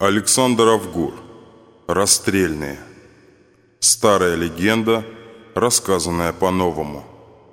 Александр Авгур. Расстрельные. Старая легенда, рассказанная по-новому.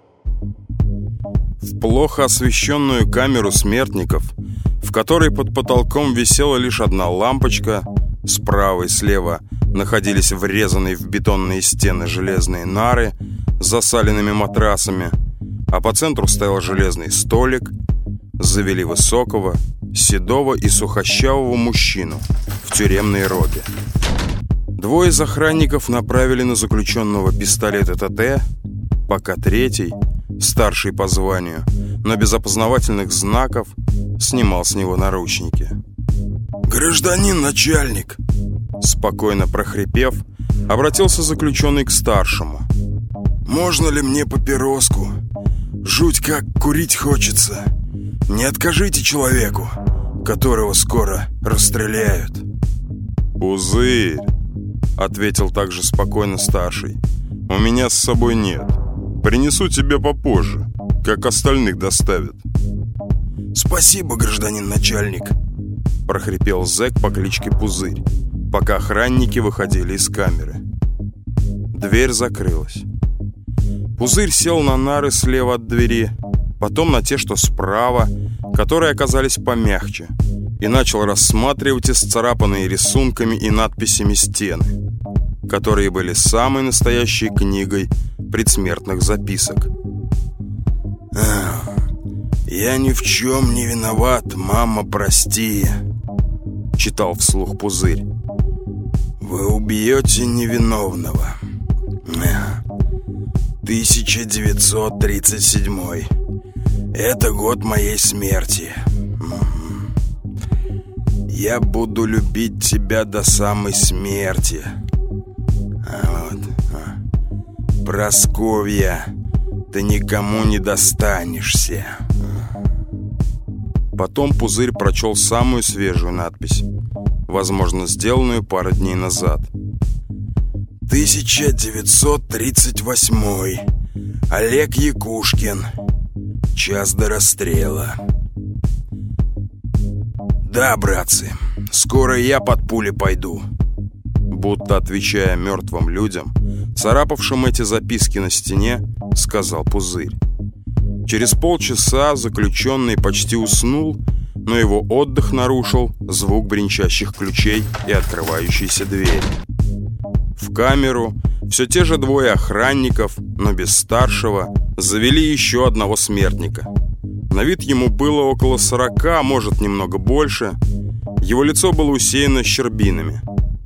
В плохо освещенную камеру смертников, в которой под потолком висела лишь одна лампочка, справа и слева находились врезанные в бетонные стены железные нары с засаленными матрасами, а по центру стоял железный столик, завели высокого, седого и сухощавого мужчину в тюремной робе. Двое из охранников направили на заключенного пистолет ТТ, пока третий, старший по званию, но без опознавательных знаков, снимал с него наручники. «Гражданин начальник!» Спокойно прохрипев, обратился заключенный к старшему. «Можно ли мне папироску? Жуть как курить хочется. Не откажите человеку, которого скоро расстреляют». «Пузырь!» — ответил также спокойно старший. «У меня с собой нет. Принесу тебе попозже, как остальных доставят». «Спасибо, гражданин начальник!» — прохрипел зэк по кличке Пузырь, пока охранники выходили из камеры. Дверь закрылась. Пузырь сел на нары слева от двери, потом на те, что справа, которые оказались помягче, и начал рассматривать исцарапанные рисунками и надписями стены, которые были самой настоящей книгой предсмертных записок. «Я ни в чем не виноват, мама, прости», — читал вслух Пузырь. «Вы убьете невиновного. 1937. Это год моей смерти. Я буду любить тебя до самой смерти. Прасковья, ты никому не достанешься». Потом Пузырь прочел самую свежую надпись, возможно, сделанную пару дней назад. 1938. Олег Якушкин. Час до расстрела. «Да, братцы, скоро я под пули пойду», будто отвечая мертвым людям, царапавшим эти записки на стене, сказал Пузырь. Через полчаса заключенный почти уснул, но его отдых нарушил звук бренчащих ключей и открывающейся двери. В камеру все те же двое охранников, но без старшего, завели еще одного смертника. На вид ему было около 40, а может немного больше. Его лицо было усеяно щербинами.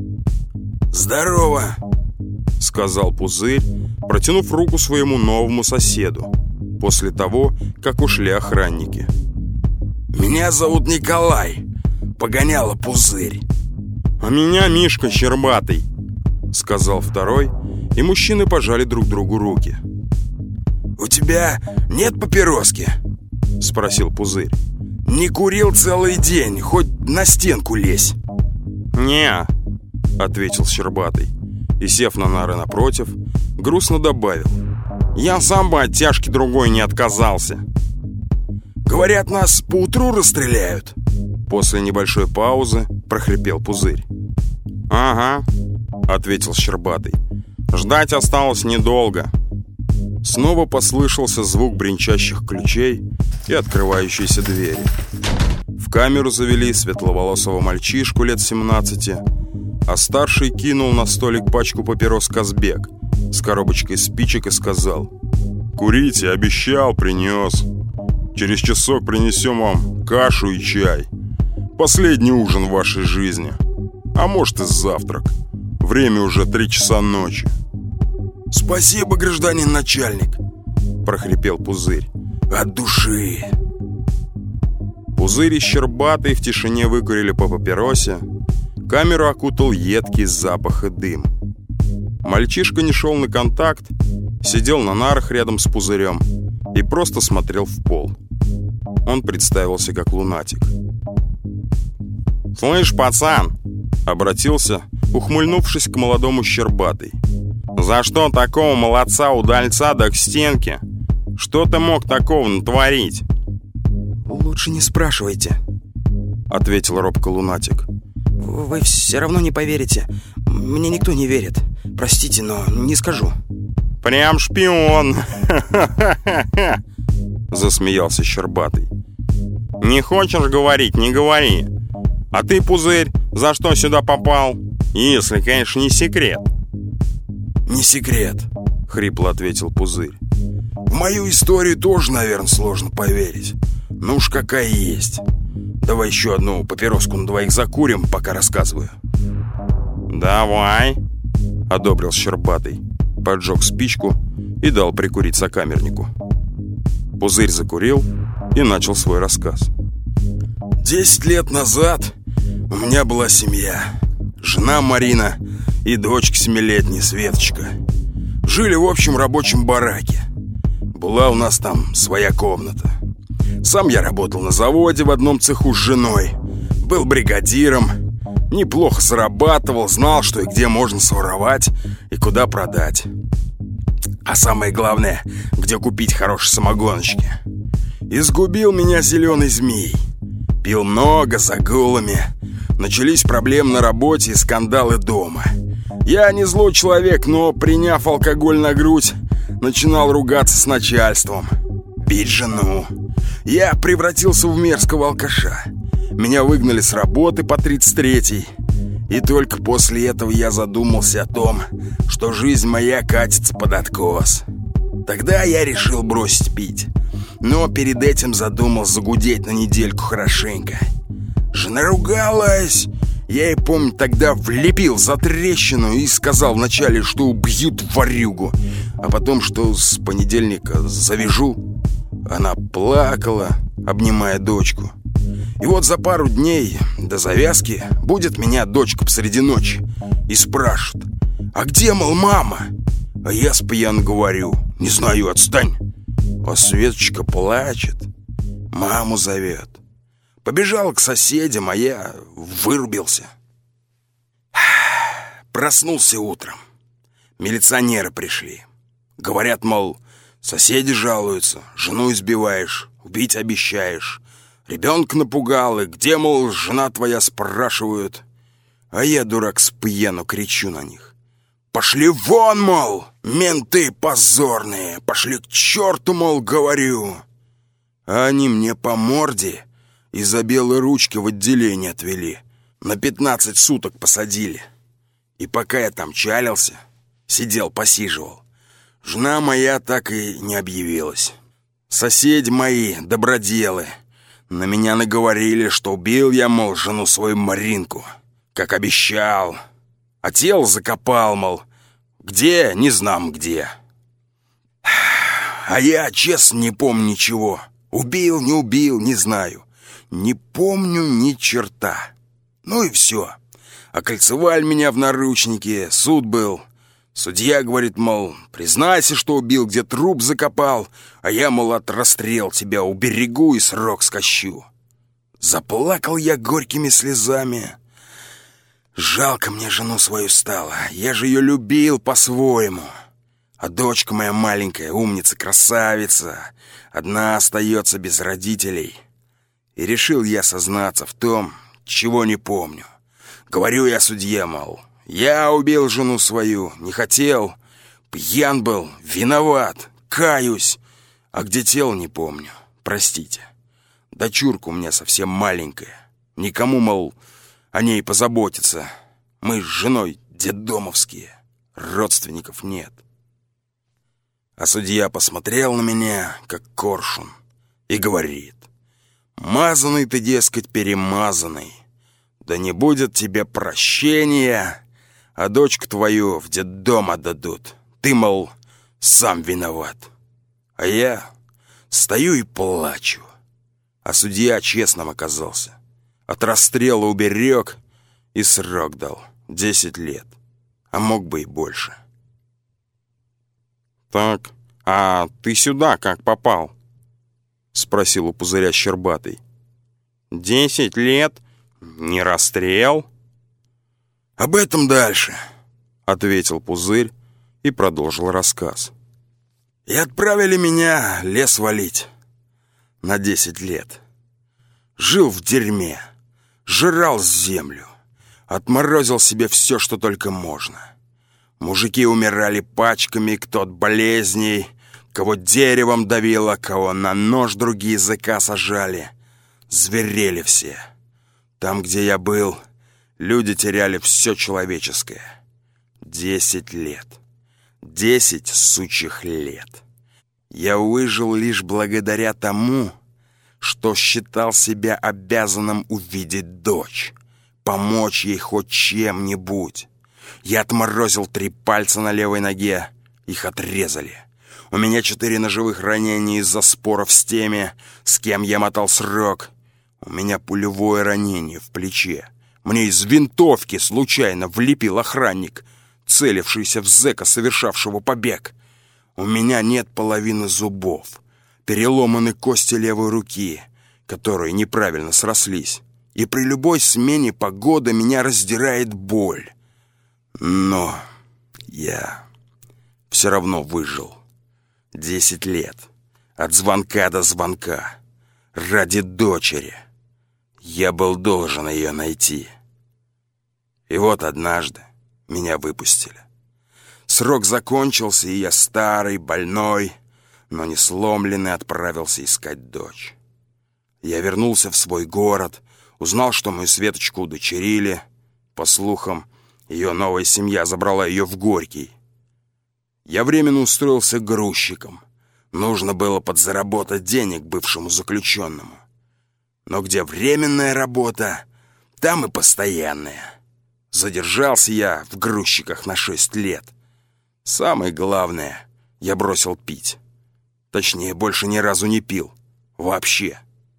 «Здорово!» — сказал Пузырь, протянув руку своему новому соседу, после того, как ушли охранники. «Меня зовут Николай, погоняло Пузырь». «А меня Мишка Щербатый», — сказал второй, и мужчины пожали друг другу руки. «У тебя нет папироски?» — спросил Пузырь. «Не курил целый день, хоть на стенку лезь». «Не», — ответил Щербатый, и, сев на нары напротив, грустно добавил: «Я сам бы от тяжки другой не отказался». «Говорят, нас поутру расстреляют?» После небольшой паузы прохрипел Пузырь. «Ага», — ответил Щербатый. «Ждать осталось недолго». Снова послышался звук бренчащих ключей и открывающейся двери. В камеру завели светловолосого мальчишку лет 17, а старший кинул на столик пачку папирос Казбек с коробочкой спичек и сказал: «Курите, обещал, принес. Через часок принесем вам кашу и чай. Последний ужин в вашей жизни. А может и завтрак. Время уже 3 часа ночи». «Спасибо, гражданин начальник», — прохрипел Пузырь. «От души». Пузырь и Щербатый в тишине выкурили по папиросе. Камеру окутал едкий запах и дым. Мальчишка не шел на контакт, сидел на нарах рядом с Пузырем и просто смотрел в пол. Он представился как лунатик. «Слышь, пацан!» — обратился, ухмыльнувшись к молодому Щербатый. «За что такого молодца-удальца да к стенке? Что ты мог такого натворить?» «Лучше не спрашивайте», — ответил робко лунатик. Вы все равно не поверите. Мне никто не верит. Простите, но не скажу. Прям шпион. Засмеялся Щербатый. Не хочешь говорить, не говори. А ты, Пузырь, за что сюда попал? Если, конечно, не секрет. Не секрет, хрипло ответил Пузырь. В мою историю тоже, наверное, сложно поверить. Ну уж какая есть. Давай еще одну папироску на двоих закурим, пока рассказываю. Давай, одобрил Щербатый, поджег спичку и дал прикурить сокамернику. Пузырь закурил и начал свой рассказ. 10 лет назад у меня была семья. Жена Марина и дочка 7-летняя Светочка. Жили в общем рабочем бараке. Была у нас там своя комната. Сам я работал на заводе в одном цеху с женой. Был бригадиром. Неплохо зарабатывал, знал, что и где можно своровать и куда продать. А самое главное, где купить хорошие самогоночки. Изгубил меня зеленый змей. Пил много, загулами. Начались проблемы на работе и скандалы дома. Я не злой человек, но, приняв алкоголь на грудь, начинал ругаться с начальством. Бить жену. Я превратился в мерзкого алкаша. Меня выгнали с работы по 33-й. И только после этого я задумался о том, что жизнь моя катится под откос. Тогда я решил бросить пить. Но перед этим задумался загудеть на недельку хорошенько. Жена ругалась. Я ей, помню, тогда влепил за трещину и сказал вначале, что убьют ворюгу, а потом, что с понедельника завяжу. Она плакала, обнимая дочку. И вот за пару дней до завязки будет меня дочка посреди ночи и спрашивает: «А где, мол, мама?» А я спьян говорю: «Не знаю, отстань». А Светочка плачет, маму зовет. Побежал к соседям, а я вырубился. Проснулся утром. Милиционеры пришли. Говорят, мол, соседи жалуются, жену избиваешь, убить обещаешь. Ребенка напугал, и где, мол, жена твоя, спрашивают. А я, дурак, с пьяну кричу на них: «Пошли вон, мол, менты позорные! Пошли к черту, мол, говорю!» А они мне по морде и за белые ручки в отделение отвели. На 15 суток посадили. И пока я там чалился, сидел, посиживал, жена моя так и не объявилась. Соседи мои, доброделы, на меня наговорили, что убил я, мол, жену свою Маринку, как обещал. А тело закопал, мол, где, не знам где. А я, честно, не помню ничего. Убил, не убил, не знаю. Не помню ни черта. Ну и все. Окольцевали меня в наручнике, суд был. Судья говорит, мол, признайся, что убил, где труп закопал, а я, мол, от расстрел тебя уберегу и срок скощу. Заплакал я горькими слезами. Жалко мне жену свою стало, я же ее любил по-своему. А дочка моя маленькая, умница, красавица, одна остается без родителей. И решил я сознаться в том, чего не помню. Говорю я судье, мол, я убил жену свою, не хотел, пьян был, виноват, каюсь, а где тело не помню, простите. Дочурка у меня совсем маленькая, никому, мол, о ней позаботиться. Мы с женой детдомовские, родственников нет. А судья посмотрел на меня, как коршун, и говорит: «Мазанный ты, дескать, перемазанный. Да не будет тебе прощения, а дочку твою в детдом отдадут. Ты, мол, сам виноват». А я стою и плачу. А судья честным оказался. От расстрела уберег и срок дал 10 лет, а мог бы и больше. «Так, а ты сюда как попал?» — спросил у Пузыря Щербатый. 10 лет? Не расстрел?» «Об этом дальше», — ответил Пузырь и продолжил рассказ. «И отправили меня лес валить на 10 лет. Жил в дерьме, жрал землю, Отморозил себе все, что только можно. Мужики умирали пачками, кто от болезней, кого деревом давило, кого на нож другие языка сажали. Зверели все. Там, где я был, люди теряли все человеческое. 10 лет. 10 сучьих лет. Я выжил лишь благодаря тому, что считал себя обязанным увидеть дочь, помочь ей хоть чем-нибудь. Я отморозил 3 пальца на левой ноге, их отрезали. У меня 4 ножевых ранения из-за споров с теми, с кем я мотал срок. У меня пулевое ранение в плече. Мне из винтовки случайно влепил охранник, целившийся в зэка, совершавшего побег. У меня нет половины зубов. Переломаны кости левой руки, которые неправильно срослись. И при любой смене погоды меня раздирает боль. Но я все равно выжил. 10 лет. От звонка до звонка. Ради дочери. Я был должен ее найти. И вот однажды меня выпустили. Срок закончился, и я старый, больной, но не сломленный, отправился искать дочь. Я вернулся в свой город, узнал, что мою Светочку удочерили. По слухам, ее новая семья забрала ее в Горький. Я временно устроился грузчиком. Нужно было подзаработать денег бывшему заключенному. Но где временная работа, там и постоянная. Задержался я в грузчиках на 6 лет. Самое главное, я бросил пить. Точнее, больше ни разу не пил. Вообще.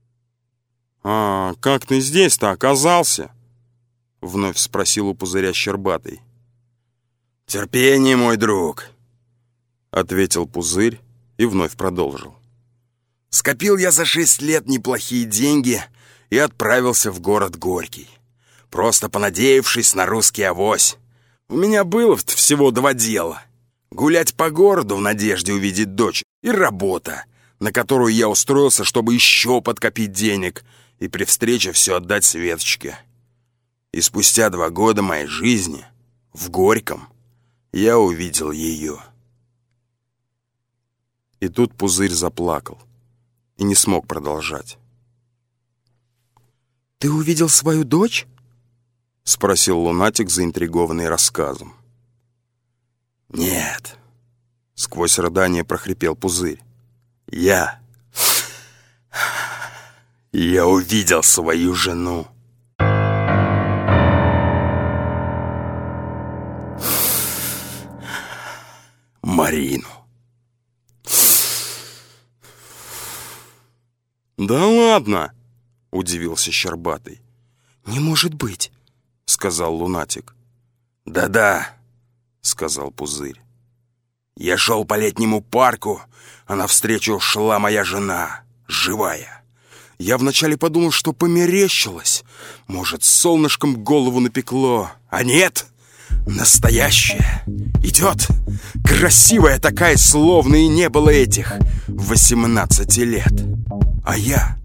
«А как ты здесь-то оказался?» — вновь спросил у Пузыря Щербатый. «Терпение, мой друг», — ответил Пузырь и вновь продолжил. «Скопил я за 6 лет неплохие деньги и отправился в город Горький, просто понадеявшись на русский авось. У меня было всего 2 дела. Гулять по городу в надежде увидеть дочь и работа, на которую я устроился, чтобы еще подкопить денег и при встрече все отдать Светочке. И спустя 2 года моей жизни в Горьком я увидел ее». И тут Пузырь заплакал и не смог продолжать. «Ты увидел свою дочь?» — спросил лунатик, заинтригованный рассказом. «Нет», — сквозь рыдание прохрипел Пузырь. Я увидел свою жену». Марину. «Да ладно!» — удивился Щербатый. «Не может быть!» — сказал лунатик. «Да-да», — сказал Пузырь. «Я шел по летнему парку, а навстречу шла моя жена, живая. Я вначале подумал, что померещилось. Может, солнышком голову напекло. А нет, настоящая. Идет, красивая такая, словно и не было этих 18 лет. А я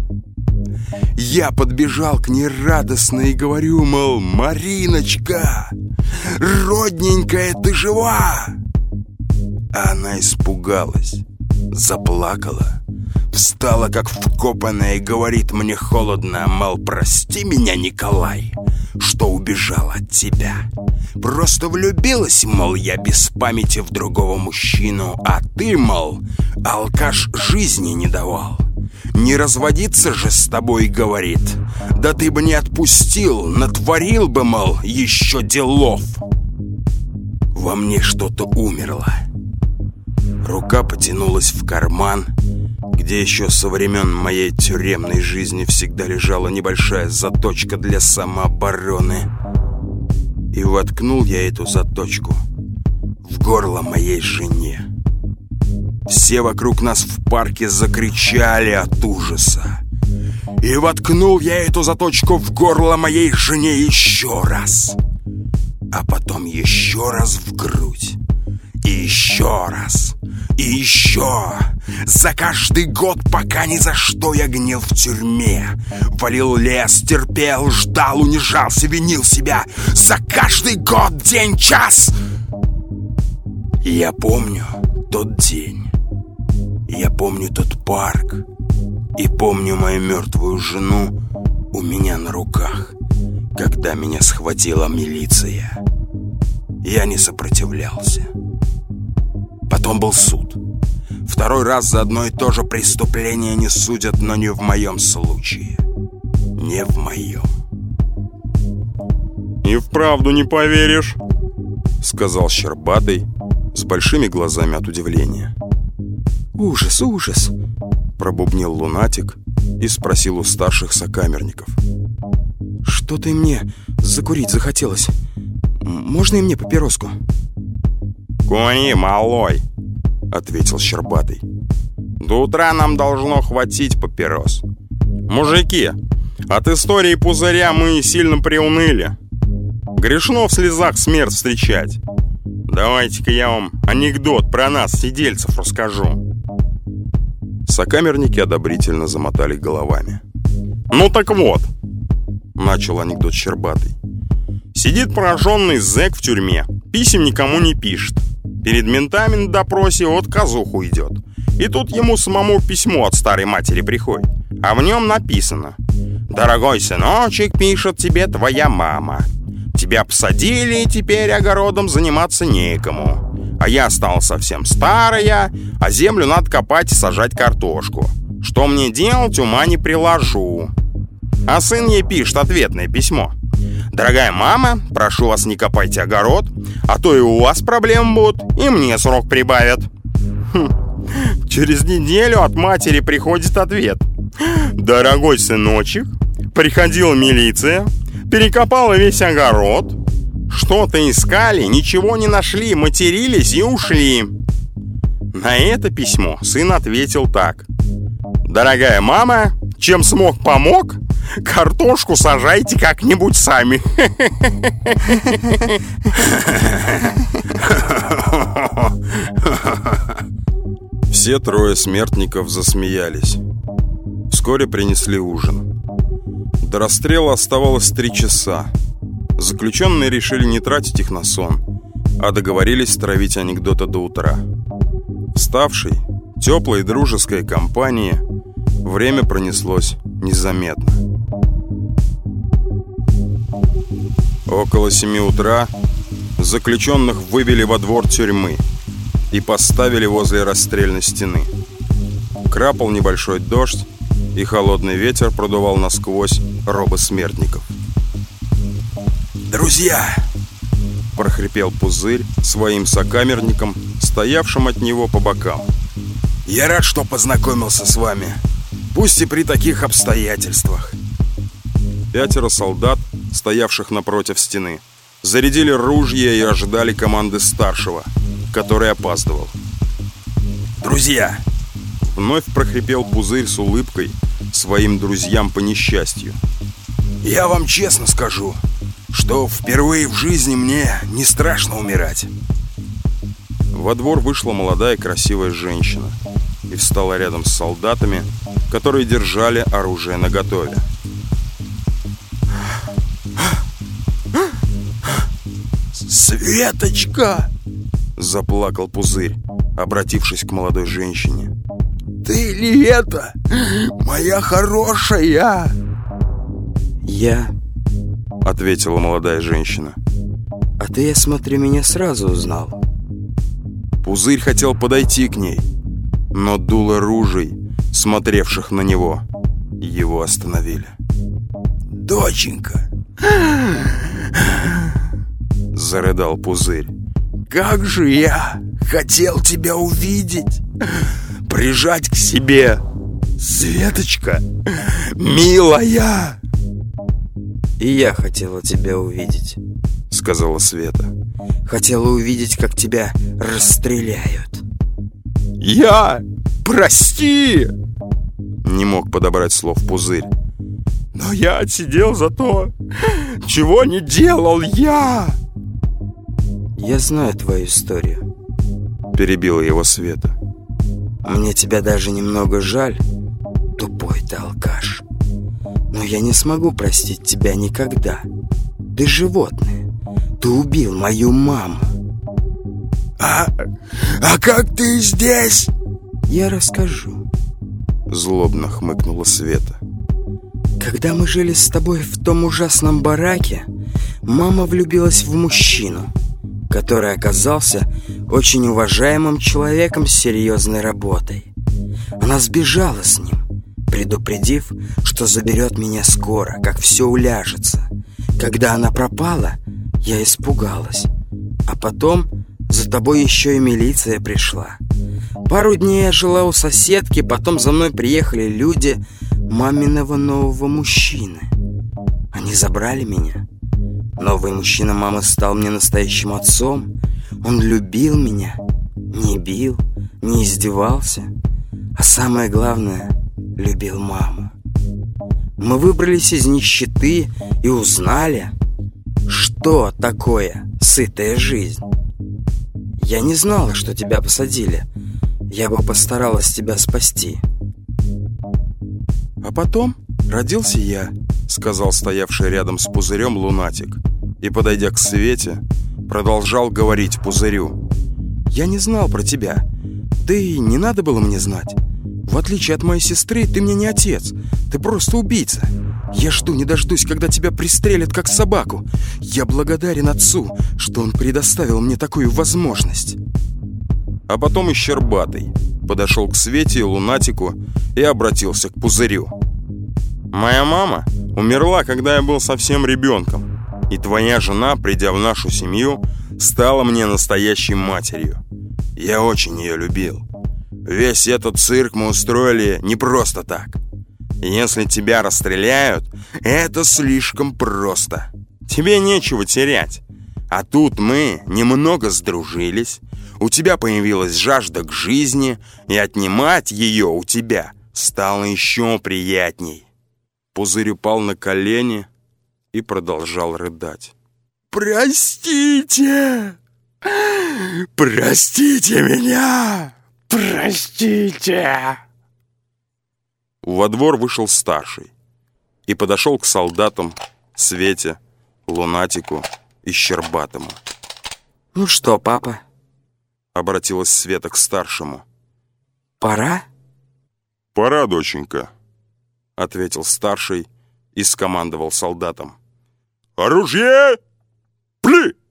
подбежал к ней радостно и говорю, мол, «Мариночка, родненькая, ты жива?» А она испугалась, заплакала, встала как вкопанная и говорит мне холодно, мол, «Прости меня, Николай, что убежал от тебя. Просто влюбилась, мол, я без памяти в другого мужчину, а ты, мол, алкаш, жизни не давал. Не разводиться же с тобой, говорит. Да ты бы не отпустил, натворил бы, мол, еще делов». Во мне что-то умерло. Рука потянулась в карман, где еще со времен моей тюремной жизни всегда лежала небольшая заточка для самообороны. И воткнул я эту заточку в горло моей жене. Все вокруг нас в парке закричали от ужаса. И воткнул я эту заточку в горло моей жене еще раз. А потом еще раз в грудь. И еще раз. И еще. За каждый год, пока ни за что я гнил в тюрьме. Валил лес, терпел, ждал, унижался, винил себя. За каждый год, день, час. И я помню тот день. Я помню тот парк. И помню мою мертвую жену у меня на руках, когда меня схватила милиция. Я не сопротивлялся. Потом был суд. Второй раз за одно и то же преступление не судят, но не в моем случае. Не в моем. «И вправду не поверишь», — сказал Щербатый с большими глазами от удивления. «Ужас, ужас!» — пробубнил лунатик и спросил у старших сокамерников. «Что-то и мне закурить захотелось. Можно и мне папироску?» «Кури, малой», — ответил Щербатый. «До утра нам должно хватить папирос. Мужики, от истории пузыря мы сильно приуныли. Грешно в слезах смерть встречать. Давайте-ка я вам анекдот про нас, сидельцев, расскажу». Сокамерники одобрительно замотали головами. «Ну так вот», — начал анекдот Щербатый. «Сидит пораженный зэк в тюрьме, писем никому не пишет. Перед ментами на допросе от казуху идет. И тут ему самому письмо от старой матери приходит. А в нем написано: «Дорогой сыночек, пишет тебе твоя мама. Тебя посадили, и теперь огородом заниматься некому. А я стала совсем старая, а землю надо копать и сажать картошку. Что мне делать, ума не приложу». А сын ей пишет ответное письмо: «Дорогая мама, прошу вас, не копайте огород, а то и у вас проблемы будут, и мне срок прибавят». Через неделю от матери приходит ответ: «Дорогой сыночек, приходила милиция, перекопала весь огород. Что-то искали, ничего не нашли, матерились и ушли». На это письмо сын ответил так: «Дорогая мама, чем смог, помог. Картошку сажайте как-нибудь сами». Все трое смертников засмеялись. Вскоре принесли ужин. До расстрела оставалось 3 часа. Заключенные решили не тратить их на сон, а договорились травить анекдоты до утра. Вставшей, теплой и дружеской компании время пронеслось незаметно. Около 7 утра заключенных вывели во двор тюрьмы и поставили возле расстрельной стены. Крапал небольшой дождь, и холодный ветер продувал насквозь робы смертников. «Друзья!» — прохрипел Пузырь своим сокамерникам, стоявшим от него по бокам. «Я рад, что познакомился с вами, пусть и при таких обстоятельствах». 5 солдат, стоявших напротив стены, зарядили ружья и ожидали команды старшего, который опаздывал. «Друзья!» — вновь прохрипел Пузырь с улыбкой своим друзьям по несчастью. «Я вам честно скажу, что впервые в жизни мне не страшно умирать». Во двор вышла молодая красивая женщина и встала рядом с солдатами, которые держали оружие наготове. «Светочка!» — заплакал Пузырь, обратившись к молодой женщине. «Ты ли это, моя хорошая?» «Я», — ответила молодая женщина. «А ты, я смотрю, меня сразу узнал». Пузырь хотел подойти к ней, но дуло ружей, смотревших на него, его остановили. «Доченька!» — зарыдал Пузырь. «Как же я хотел тебя увидеть, прижать к себе, Светочка, милая!» «И я хотела тебя увидеть», — сказала Света. «Хотела увидеть, как тебя расстреляют». «Я? Прости!» — не мог подобрать слов Пузырь. «Но я отсидел за то, чего не делал я!» «Я знаю твою историю», — перебила его Света. Мне тебя даже немного жаль, тупой ты алкаш. Но я не смогу простить тебя никогда. Ты животное. Ты убил мою маму. А как ты здесь? Я расскажу. Злобно хмыкнула Света. Когда мы жили с тобой в том ужасном бараке, мама влюбилась в мужчину, который оказался очень уважаемым человеком с серьезной работой. Она сбежала с ним, предупредив, что заберет меня скоро, как все уляжется. Когда она пропала, я испугалась. А потом за тобой еще и милиция пришла. Пару дней я жила у соседки, потом за мной приехали люди маминого нового мужчины. Они забрали меня. Новый мужчина мамы стал мне настоящим отцом. Он любил меня, не бил, не издевался, а самое главное, любил маму. Мы выбрались из нищеты и узнали, что такое сытая жизнь. Я не знала, что тебя посадили. Я бы постаралась тебя спасти. А потом родился я, сказал стоявший рядом с пузырем лунатик. И, подойдя к Свете, продолжал говорить пузырю. Я не знал про тебя. Да и не надо было мне знать. В отличие от моей сестры, ты мне не отец. Ты просто убийца. Я жду не дождусь, когда тебя пристрелят, как собаку. Я благодарен отцу, что он предоставил мне такую возможность. А потом и Щербатый подошел к Свете и лунатику и обратился к пузырю. Моя мама умерла, когда я был совсем ребенком. И твоя жена, придя в нашу семью, стала мне настоящей матерью. Я очень ее любил. Весь этот цирк мы устроили не просто так. Если тебя расстреляют, это слишком просто. Тебе нечего терять. А тут мы немного сдружились. У тебя появилась жажда к жизни, и отнимать ее у тебя стало еще приятней. Пузырь упал на колени и продолжал рыдать. Простите! Простите меня! Простите! Во двор вышел старший и подошел к солдатам, Свете, лунатику и Щербатому. Ну что, папа? Обратилась Света к старшему. Пора? Пора, доченька, ответил старший и скомандовал солдатам. Оружие! Пли!